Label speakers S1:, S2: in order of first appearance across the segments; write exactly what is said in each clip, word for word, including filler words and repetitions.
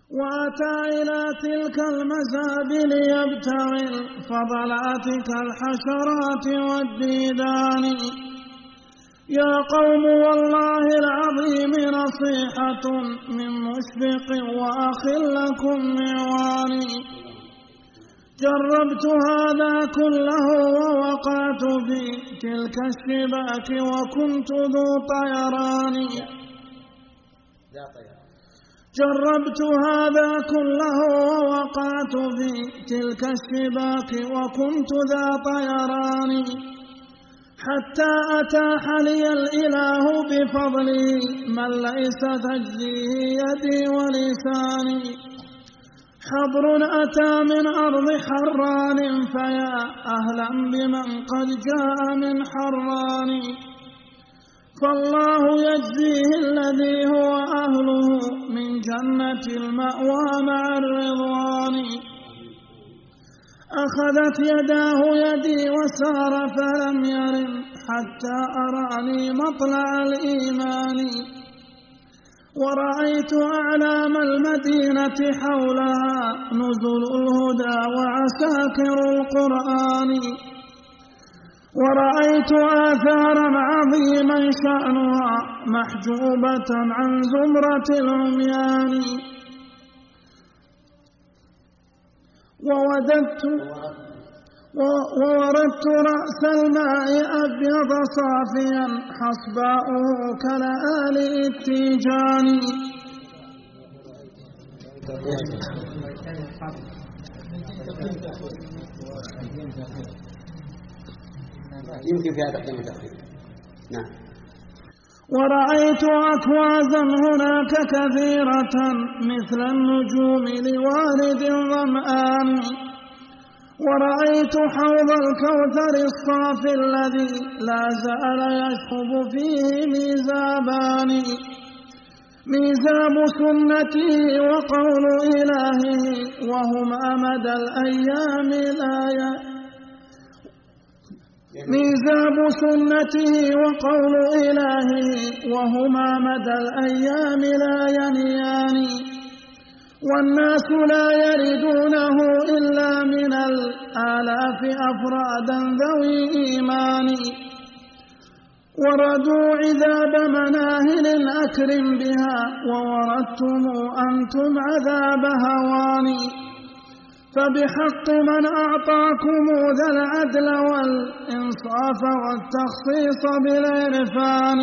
S1: وأتى إلى تلك المزابل يبتغي الفضلات كالحشرات والديدان. يا قوم والله العظيم نصيحة من مشفق وأخ لكم معواني. جربت هذا كله ووقعت في تلك الشباك وكنت ذو طيران. جربت هذا كله ووقعت في تلك الشباك وكنت ذا طيران، حتى أتاح لي الإله بفضله من ليس تجزيه يدي ولساني. حبر أتى من أرض حران فيا أهلا بمن قد جاء من حران. فالله يجزيه الذي هو أهله من جنة المأوى مع الرضوان. أخذت يداه يدي وسار فلم يرم حتى أراني مطلع الإيمان. ورأيت أعلام المدينة حولها نزل الهدى وعساكر القرآن. ورأيت آثارا عظيما شأنها محجوبة عن زمرة العميان. ووددت ووردت رأس الماء أبيض صافيا حصباؤه كلآلئ التيجان.
S2: يمكن في هذا تقديم تأخير. نعم.
S1: ورأيت أكوازا هناك كثيرة مثل النجوم لوارد ظمآن. ورأيت حوض الكوثر الصافي الذي لا زال يشرب فيه ميزابان. ميزاب سنته وقول إلهه وهما مدى الأيام لا ي... ميزاب سنته وقول إلهه وهما مدى الأيام لا ينيان. والناس لا يردونه إلا من الآلاف أفرادا ذوي إيمان. وردوا عذاب مناهل أكرم بها ووردتم أنتم عذاب هواني. فبحق من أعطاكم ذا العدل والإنصاف والتخصيص بالعرفان.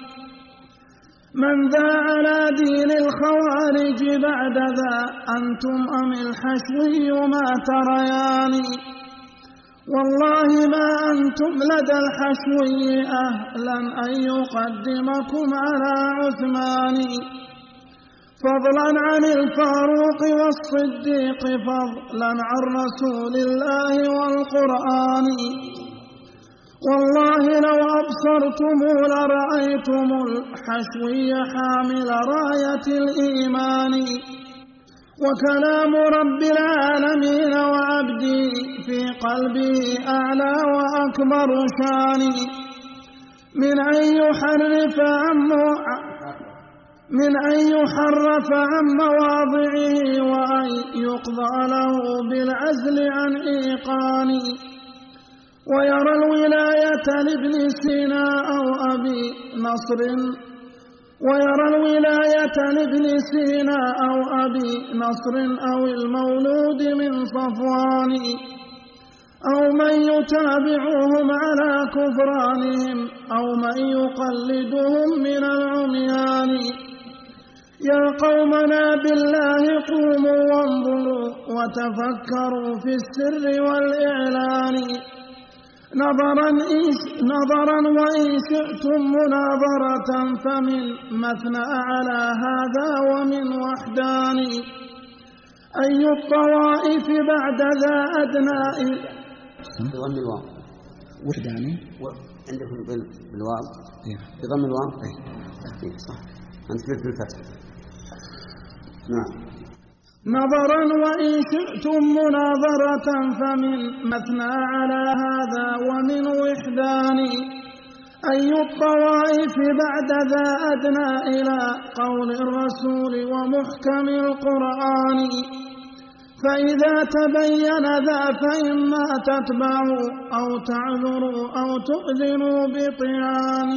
S1: من ذا على دين الخوارج بعد ذا أنتم أم الحشوي ما تريان. والله ما أنتم لدى الحشوي أهلا أن يقدمكم على عثمان. فضلا عن الفاروق والصديق فضلا عن رسول الله والقرآن. والله لو أبصرتم لرأيتم الحشوي حامل راية الإيمان. وكلام رب العالمين وعبدي في قلبه أعلى وأكبر شان. من أن يحرف عن من أن يحرف عن مواضعه وأن يقضى له بالعزل عن إيقان. ويرى الولاية لابن سينا أو أبي نصر ويرى الولاية لابن سينا أو أبي نصر أو المولود من صفوان أو من يتابعهم على كفرانهم أو من يقلدهم من العميان. يا قومنا بالله قوموا وانظروا وتفكروا في السر والإعلان. نظرا, نظرا وإن شئتم مناظرة فمن مثنى على هذا ومن وحدان. أي الطوائف بعد ذا أدناء
S2: بضم الواو
S3: وحداني
S2: عندكم بالواو بضم الواو صح أنت في الفتح. نعم.
S1: نظرا وإن شئتم مناظرة فمن مثنى على هذا ومن وحدان. أي الطوائف بعد ذا أدنى إلى قول الرسول ومحكم القرآن، فإذا تبين ذا فإما تتبعوا أو تعذروا أو تؤذنوا بطعان.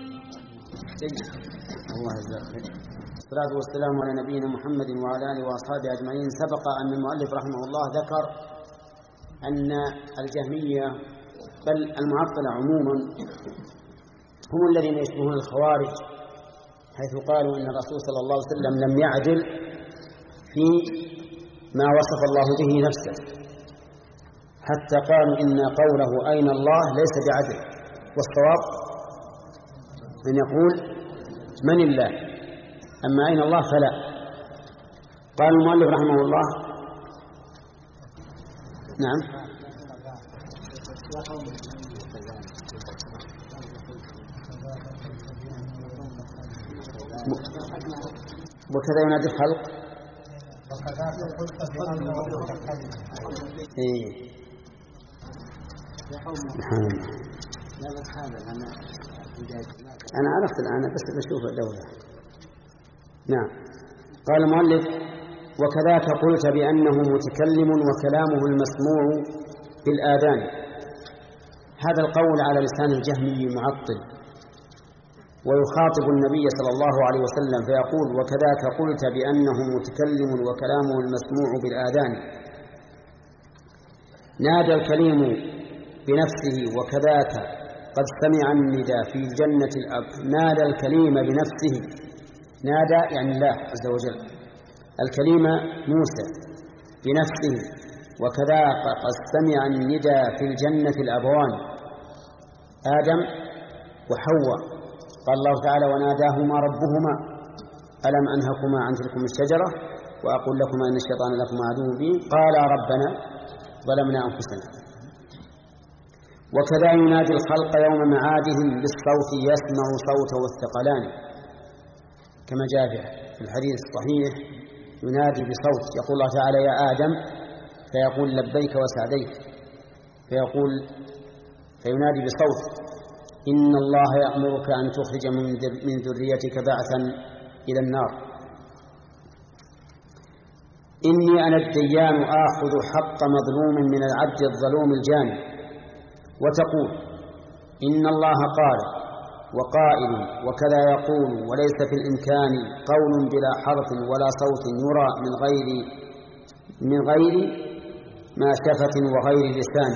S2: الله عز وجل. الصلاة والسلام على نبينا محمد وعلى آله وأصحابه أجمعين. سبق أن المؤلف رحمه الله ذكر أن الجهمية بل المعطلة عموما هم الذين يشبهون الخوارج، حيث قالوا إن الرسول صلى الله عليه وسلم لم يعدل في ما وصف الله به نفسه، حتى قالوا إن قوله أين الله ليس بعدل، والصواب أن يقول من الله، أما أين الله فلا. قال المؤلف رحمه الله نعم وكذا ينادي الخلق إيه. أنا عرفت الآن بس بشوف الدولة. نعم. قال المؤلف وكذاك قلت بأنه متكلم وكلامه المسموع بالآذان. هذا القول على لسان الجهمي معطل، ويخاطب النبي صلى الله عليه وسلم فيقول وكذاك قلت بأنه متكلم وكلامه المسموع بالآذان. نادى الكليم بنفسه وكذاك قد سمع النداء في الجنة الأب. نادى الكليم بنفسه، نادى يعني الله عز وجل، الكليم موسى بنفسه، وكذاك قد سمع النداء في الجنة الأبوان آدم وحواء. قال الله تعالى وناداهما ربهما ألم أنهكما عن تلكم الشجرة وأقول لكما إن الشيطان لكما عدو مبين قالا ربنا ظلمنا أنفسنا. وكذا ينادي الخلق يوم معادهم بالصوت يسمع صوته الثقلان، كما جاء في الحديث الصحيح ينادي بصوت، يقول الله تعالى يا آدم فيقول لبيك وسعديك، فيقول فينادي بصوت إن الله يأمرك أن تخرج من ذريتك بعثا إلى النار. إني أنا الديان آخذ حق مظلوم من العبد الظلوم الجاني. وتقول إن الله قال وقائل وكذا يقول وليس في الإمكان قول بلا حرف ولا صوت يرى من غير من غير ما شفة وغير لسان.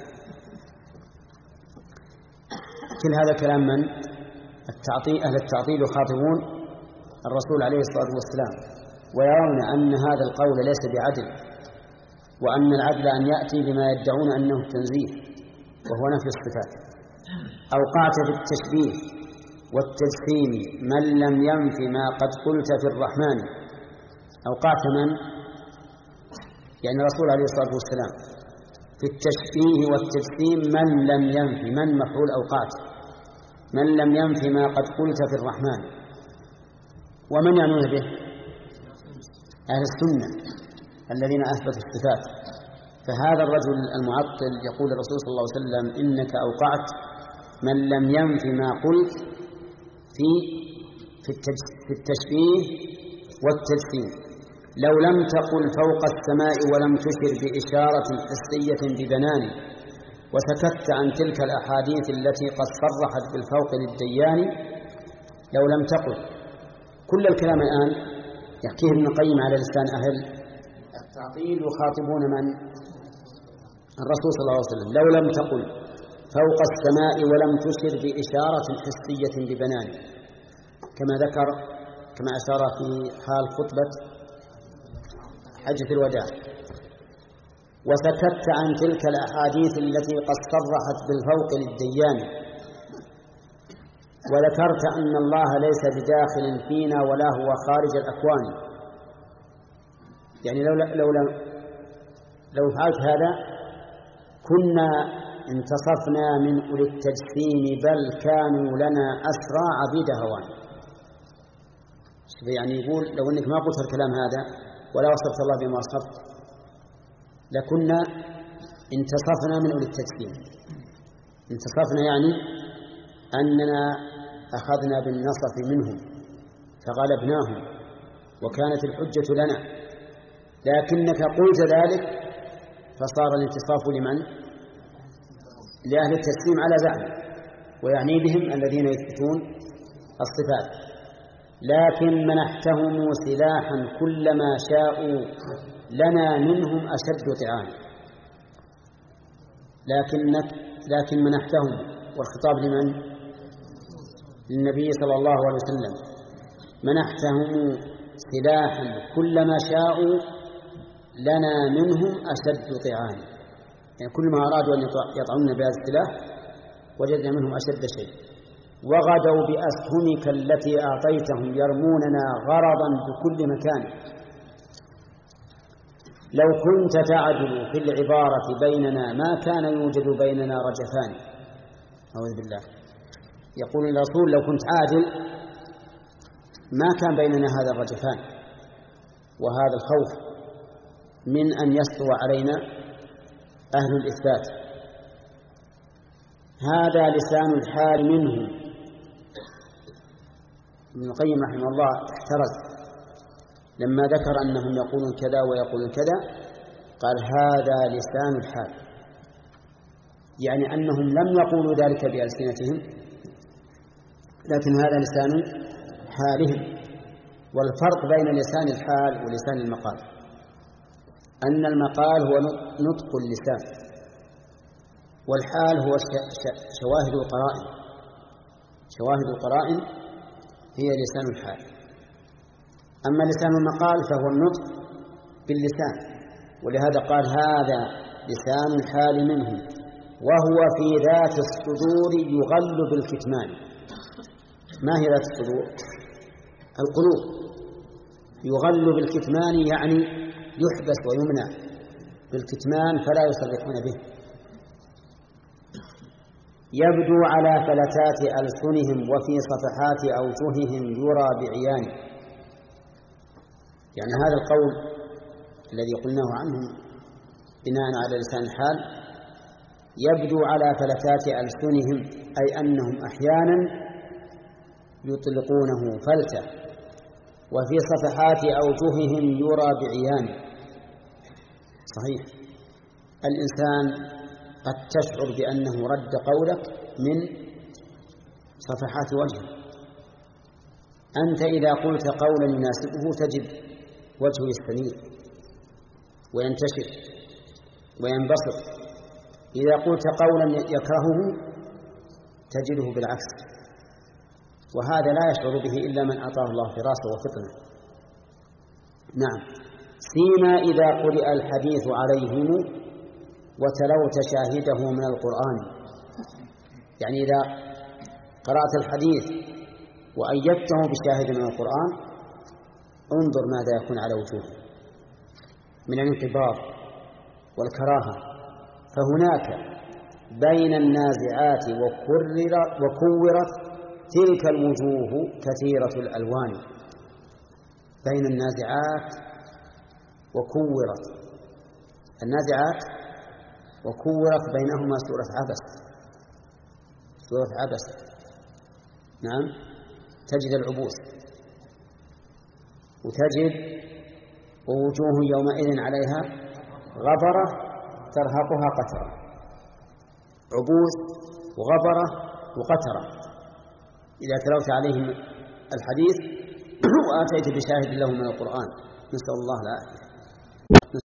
S2: كل هذا كلام من التعطيل. أهل التعطيل يخاطبون الرسول عليه الصلاة والسلام ويرون أن هذا القول ليس بعدل، وأن العدل أن يأتي بما يدعون أنه التنزيه وهو نفي الصفات. أوقعت في التشبيه والتجسيم من لم ينف ما قد قلت في الرحمن. أوقعت من يعني الرسول عليه الصلاة والسلام في التشبيه والتجسيم من لم ينف، من مفعول أوقعت، من لم ينف ما قد قلت في الرحمن. ومن يعنون به؟ أهل السنة الذين أثبتوا الصفات. فهذا الرجل المعطل يقول الرسول صلى الله عليه وسلم إنك أوقعت من لم ينف ما قلت في في التشبيه والتجسيم. لو لم تقل فوق السماء ولم تشر بإشارة حسية ببنان وسكت عن تلك الأحاديث التي قد صرحت بالفوق للديان. لو لم تقل كل الكلام الآن يحكيه ابن القيم على لسان أهل التعطيل يخاطبون من؟ الرسول صلى الله عليه وسلم. لو لم تقل فوق السماء ولم تشر بإشارة حسية ببنان، كما ذكر كما أشار في حال خطبة حجة الوداع. وسكت عن تلك الأحاديث التي قد صرحت بالفوق للديان. وذكرت أن الله ليس بداخل فينا ولا هو خارج الأكوان. يعني لو لو لو, لو فعلت هذا كنا انتصفنا من أولي التجسيم بل كانوا لنا أسرى عبيد هوان. يعني يقول لو أنك ما قلت الكلام هذا ولا وصفت الله بما وصفت لكنا انتصفنا من أولي التجسيم. انتصفنا يعني أننا أخذنا بالنصف منهم فغلبناهم وكانت الحجة لنا، لكنك قلت ذلك فصار الانتصاف لمن؟ لأهل التسليم على زعم، ويعني بهم الذين يثبتون الصفات. لكن منحتهم سلاحا كلما شاءوا لنا منهم أشد طعانا. لكنك لكن منحتهم، والخطاب لمن؟ للنبي صلى الله عليه وسلم. منحتهم سلاحا كلما شاءوا لنا منهم أشد طعانا، يعني كل ما أرادوا أن يطعنون بهذا السلاح وجدنا منهم أشد شيء. وغدوا بأسهمك التي أعطيتهم يرموننا غرضا بكل مكان. لو كنت تعدل في العبارة بيننا ما كان يوجد بيننا رجفان. أعوذ بالله. يقول الرسول لو كنت عادل ما كان بيننا هذا الرجفان وهذا الخوف من أن يسطو علينا أهل الإثبات. هذا لسان الحال منهم. ابن القيم رحمه الله احترز لما ذكر أنهم يقولون كذا ويقولون كذا، قال هذا لسان الحال، يعني أنهم لم يقولوا ذلك بألسنتهم لكن هذا لسان حالهم. والفرق بين لسان الحال ولسان المقال أن المقال هو نطق اللسان، والحال هو شواهد القرائن. شواهد القرائن هي لسان الحال. أما لسان المقال فهو النطق باللسان، ولهذا قال هذا لسان الحال منهم وهو في ذات الصدور يغل بالكتمان. ما هي ذات الصدور؟ القلوب. يغل بالكتمان يعني يحبس ويمنع بالكتمان فلا يصرحون به. يبدو على فلتات ألسنهم وفي صفحات أوجههم يرى بعيان. يعني هذا القول الذي قلناه عنهم بناء على لسان الحال يبدو على فلتات ألسنهم، أي أنهم أحيانا يطلقونه فلتة. وفي صفحات أوجههم يرى بعيان. صحيح الإنسان قد تشعر بأنه رد قولك من صفحات وجهه. أنت إذا قلت قولا يناسبه تجد وجهه يستنير وينتشر وينبسط. إذا قلت قولا يكرهه تجده بالعكس، وهذا لا يشعر به إلا من أعطاه الله فراسة وفطنة. نعم. سيما إذا قرئ الحديث عليهم وتلوت شاهده من القرآن. يعني إذا قرأت الحديث وأيدته بشاهد من القرآن انظر ماذا يكون على وجوهه من الانقباض والكراهة. فهناك بين النازعات وكورت تلك الوجوه كثيرة الألوان. بين النازعات وكورت. النازعات وكورت بينهما سورة عبس. سورة عبس نعم تجد العبوس، وتجد ووجوه يومئذ عليها غبرة ترهقها قترة. عبوس وغبرة وقترة. إذا تلوت عليهم الحديث وآتيت بشاهد له من القرآن. نسأل الله العافية.